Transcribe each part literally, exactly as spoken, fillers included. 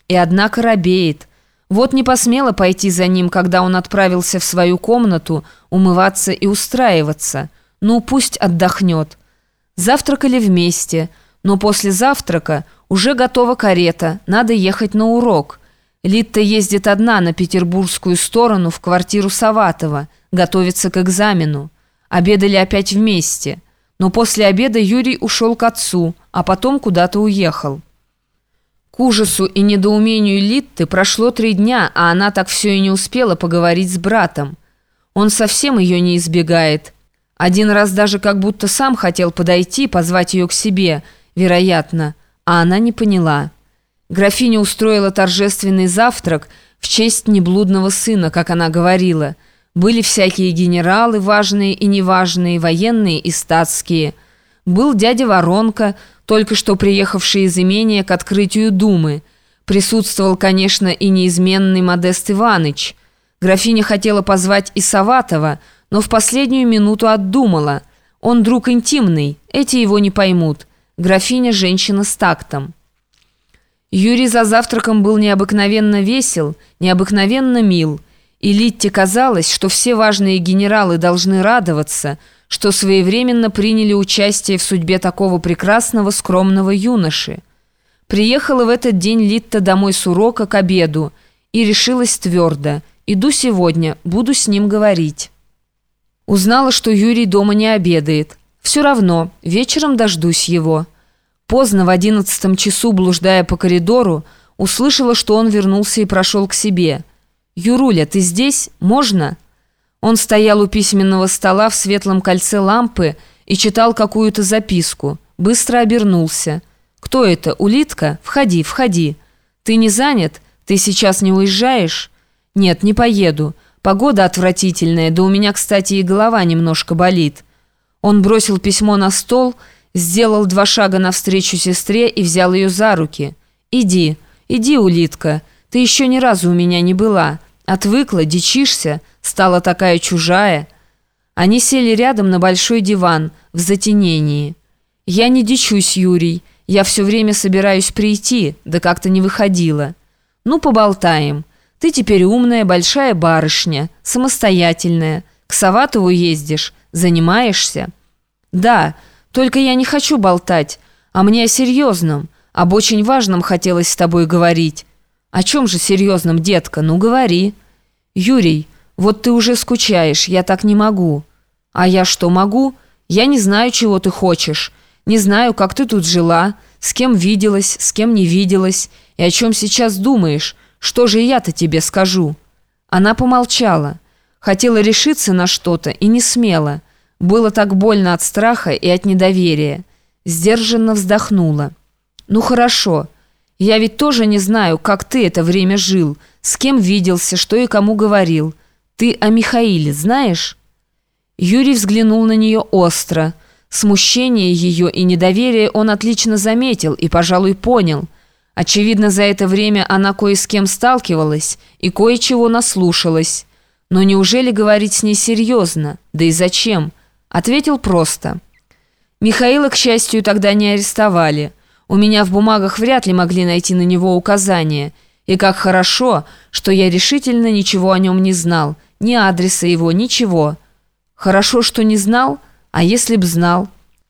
И однако робеет. Вот не посмела пойти за ним, когда он отправился в свою комнату умываться и устраиваться. Ну, пусть отдохнет. Завтракали вместе, но после завтрака уже готова карета, надо ехать на урок. Литта ездит одна на петербургскую сторону в квартиру Саватова, готовится к экзамену. Обедали опять вместе, но после обеда Юрий ушел к отцу, а потом куда-то уехал. К ужасу и недоумению Литты прошло три дня, а она так все и не успела поговорить с братом. Он совсем ее не избегает. Один раз даже как будто сам хотел подойти, позвать ее к себе, вероятно, а она не поняла. Графиня устроила торжественный завтрак в честь неблудного сына, как она говорила. Были всякие генералы, важные и неважные, военные и статские. Был дядя Воронка, только что приехавший из имения к открытию Думы. Присутствовал, конечно, и неизменный Модест Иваныч. Графиня хотела позвать и Саватова, но в последнюю минуту отдумала. Он друг интимный, эти его не поймут. Графиня – женщина с тактом. Юрий за завтраком был необыкновенно весел, необыкновенно мил. И Литте казалось, что все важные генералы должны радоваться, что своевременно приняли участие в судьбе такого прекрасного, скромного юноши. Приехала в этот день Литта домой с урока к обеду и решилась твердо: иду сегодня, буду с ним говорить. Узнала, что Юрий дома не обедает. Все равно, вечером дождусь его. Поздно, в одиннадцатом часу, блуждая по коридору, услышала, что он вернулся и прошел к себе. «Юруля, ты здесь? Можно?» Он стоял у письменного стола в светлом кольце лампы и читал какую-то записку. Быстро обернулся. «Кто это? Улитка? Входи, входи. Ты не занят? Ты сейчас не уезжаешь?» «Нет, не поеду. Погода отвратительная, да у меня, кстати, и голова немножко болит». Он бросил письмо на стол, сделал два шага навстречу сестре и взял ее за руки. «Иди, иди, Улитка, ты еще ни разу у меня не была. Отвыкла, дичишься, стала такая чужая». Они сели рядом на большой диван, в затенении. «Я не дичусь, Юрий, я все время собираюсь прийти, да как-то не выходила. Ну, поболтаем. Ты теперь умная, большая барышня, самостоятельная. К Саватову ездишь, занимаешься?» «Да, только я не хочу болтать, а мне о серьезном, об очень важном хотелось с тобой говорить». «О чем же серьезном, детка? Ну, говори». «Юрий, вот ты уже скучаешь, я так не могу». «А я что, могу? Я не знаю, чего ты хочешь. Не знаю, как ты тут жила, с кем виделась, с кем не виделась, и о чем сейчас думаешь. Что же я-то тебе скажу?» Она помолчала. Хотела решиться на что-то и не смела. Было так больно от страха и от недоверия. Сдержанно вздохнула. «Ну хорошо. Я ведь тоже не знаю, как ты это время жил, с кем виделся, что и кому говорил. Ты о Михаиле знаешь?» Юрий взглянул на нее остро. Смущение ее и недоверие он отлично заметил и, пожалуй, понял. Очевидно, за это время она кое с кем сталкивалась и кое-чего наслушалась. Но неужели говорить с ней серьезно? Да и зачем? Ответил просто. «Михаила, к счастью, тогда не арестовали. У меня в бумагах вряд ли могли найти на него указания. И как хорошо, что я решительно ничего о нем не знал. Ни адреса его, ничего». «Хорошо, что не знал? А если б знал?»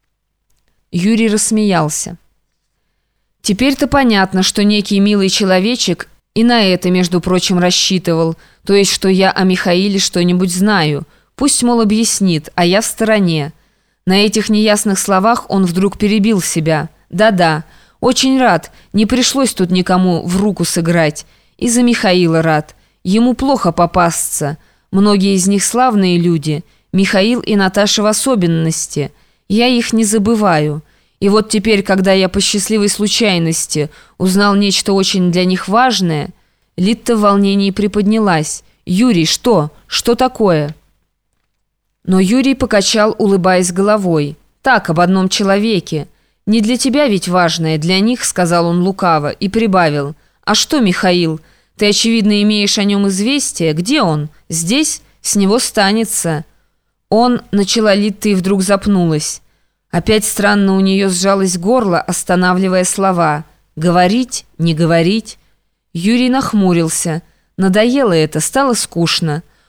Юрий рассмеялся. «Теперь-то понятно, что некий милый человечек и на это, между прочим, рассчитывал, то есть, что я о Михаиле что-нибудь знаю. Пусть, мол, объяснит, а я в стороне». На этих неясных словах он вдруг перебил себя. «Да-да, очень рад, не пришлось тут никому в руку сыграть. И за Михаила рад. Ему плохо попасться. Многие из них славные люди, Михаил и Наташа в особенности. Я их не забываю. И вот теперь, когда я по счастливой случайности узнал нечто очень для них важное...» Литта в волнении приподнялась. «Юрий, что? Что такое?» Но Юрий покачал, улыбаясь головой. «Так, об одном человеке. Не для тебя ведь важное, для них», — сказал он лукаво, и прибавил. «А что, Михаил? Ты, очевидно, имеешь о нем известие. Где он? Здесь? С него станется». «Он...» — начала Литта и вдруг запнулась. Опять странно у нее сжалось горло, останавливая слова. «Говорить? Не говорить?» Юрий нахмурился. Надоело это, стало скучно.